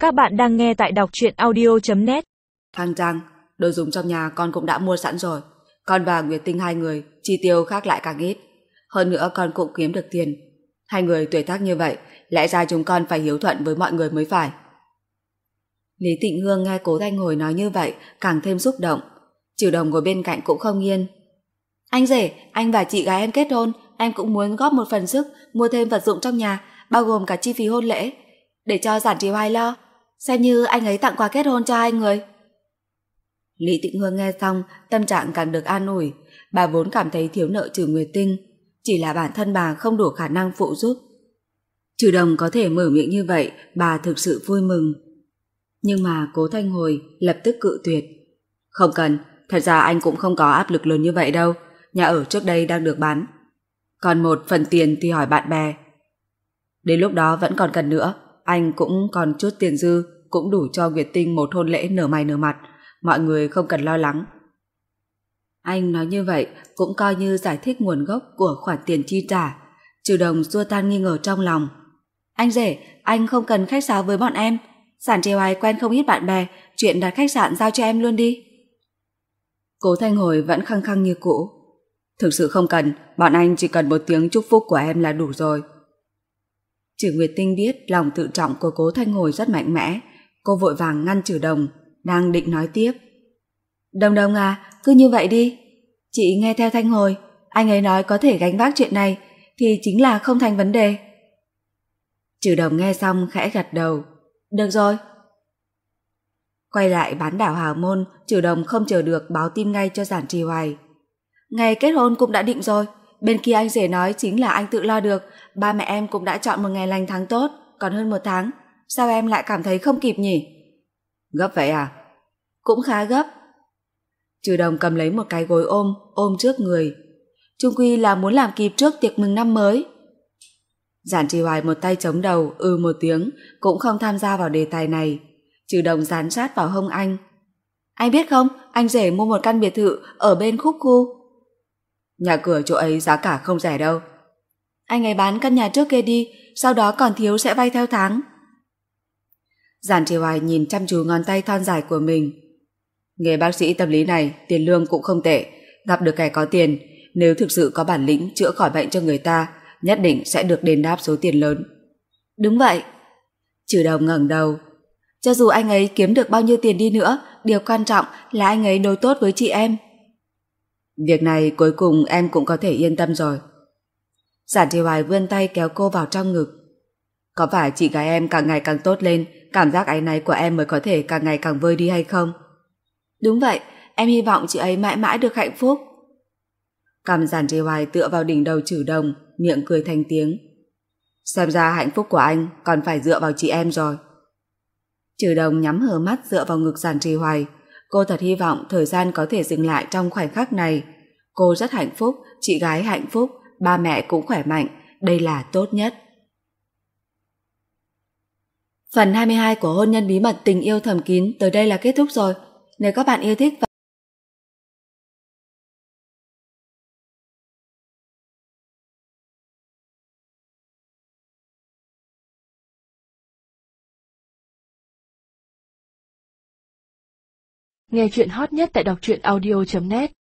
Các bạn đang nghe tại đọc truyện audio.net. Thằng Giang, đồ dùng trong nhà con cũng đã mua sẵn rồi. Con và Nguyệt Tinh hai người chi tiêu khác lại càng ít. Hơn nữa con cũng kiếm được tiền. Hai người tuổi tác như vậy, lẽ ra chúng con phải hiếu thuận với mọi người mới phải. Lý Tịnh Hương nghe Cố Thanh Hồi nói như vậy càng thêm xúc động. Trừ Đồng ngồi bên cạnh cũng không yên. Anh rể, anh và chị gái em kết hôn, em cũng muốn góp một phần sức mua thêm vật dụng trong nhà, bao gồm cả chi phí hôn lễ, để cho Giản Trì Hoài lo, xem như anh ấy tặng quà kết hôn cho hai người. Lý Tịnh Hương nghe xong, tâm trạng càng được an ủi. Bà vốn cảm thấy thiếu nợ Trừ Nguyệt Tinh, chỉ là bản thân bà không đủ khả năng phụ giúp. Trừ Đồng có thể mở miệng như vậy, bà thực sự vui mừng. Nhưng mà Cố Thanh Hồi lập tức cự tuyệt. Không cần, thật ra anh cũng không có áp lực lớn như vậy đâu. Nhà ở trước đây đang được bán, còn một phần tiền thì hỏi bạn bè. Đến lúc đó vẫn còn cần nữa. Anh cũng còn chút tiền dư, cũng đủ cho Nguyệt Tinh một hôn lễ nở mày nở mặt. Mọi người không cần lo lắng. Anh nói như vậy cũng coi như giải thích nguồn gốc của khoản tiền chi trả. Trừ Đồng xua tan nghi ngờ trong lòng. Anh rể, anh không cần khách sáo với bọn em. Giản Trì Hoài quen không ít bạn bè, chuyện đặt khách sạn giao cho em luôn đi. Cố Thanh Hồi vẫn khăng khăng như cũ. Thực sự không cần, bọn anh chỉ cần một tiếng chúc phúc của em là đủ rồi. Trừ Nguyệt Tinh biết lòng tự trọng của Cố Thanh Hồi rất mạnh mẽ. Cô vội vàng ngăn Trừ Đồng, đang định nói tiếp. Đồng Đồng à, cứ như vậy đi. Chị nghe theo Thanh Hồi, anh ấy nói có thể gánh vác chuyện này, thì chính là không thành vấn đề. Trừ Đồng nghe xong khẽ gật đầu. Được rồi. Quay lại bán đảo Hào Môn, Trừ Đồng không chờ được báo tin ngay cho Giản Trì Hoài. Ngày kết hôn cũng đã định rồi, bên kia anh rể nói chính là anh tự lo được, ba mẹ em cũng đã chọn một ngày lành tháng tốt, còn hơn một tháng, sao em lại cảm thấy không kịp nhỉ? Gấp vậy à? Cũng khá gấp. Trừ Đồng cầm lấy một cái gối ôm trước người. Chung quy là muốn làm kịp trước tiệc mừng năm mới. Giản Trì Hoài một tay chống đầu, một tiếng, cũng không tham gia vào đề tài này. Trừ Đồng dán sát vào hông anh. Anh biết không, anh rể mua một căn biệt thự ở bên khúc khu. Nhà cửa chỗ ấy giá cả không rẻ đâu. Anh ấy bán căn nhà trước kia đi, sau đó còn thiếu sẽ vay theo tháng. Giản Trì Hoài nhìn chăm chú ngón tay thon dài của mình. Nghề bác sĩ tâm lý này, tiền lương cũng không tệ. Gặp được kẻ có tiền, nếu thực sự có bản lĩnh chữa khỏi bệnh cho người ta, nhất định sẽ được đền đáp số tiền lớn. Đúng vậy. Trừ Đồng ngẩng đầu. Cho dù anh ấy kiếm được bao nhiêu tiền đi nữa, điều quan trọng là anh ấy đối tốt với chị em. Việc này cuối cùng em cũng có thể yên tâm rồi. Giản Trì Hoài vươn tay kéo cô vào trong ngực. Có phải chị gái em càng ngày càng tốt lên, cảm giác áy náy của em mới có thể càng ngày càng vơi đi hay không? Đúng vậy, em hy vọng chị ấy mãi mãi được hạnh phúc. Cằm Giản Trì Hoài tựa vào đỉnh đầu Trừ Đồng, miệng cười thành tiếng. Xem ra hạnh phúc của anh còn phải dựa vào chị em rồi. Trừ Đồng nhắm hờ mắt dựa vào ngực Giản Trì Hoài. Cô thật hy vọng thời gian có thể dừng lại trong khoảnh khắc này. Cô rất hạnh phúc, chị gái hạnh phúc, ba mẹ cũng khỏe mạnh, đây là tốt nhất. Phần 22 của Hôn nhân bí mật tình yêu thầm kín tới đây là kết thúc rồi. Nếu các bạn yêu thích nghe chuyện hot nhất tại đọc truyện audio.net.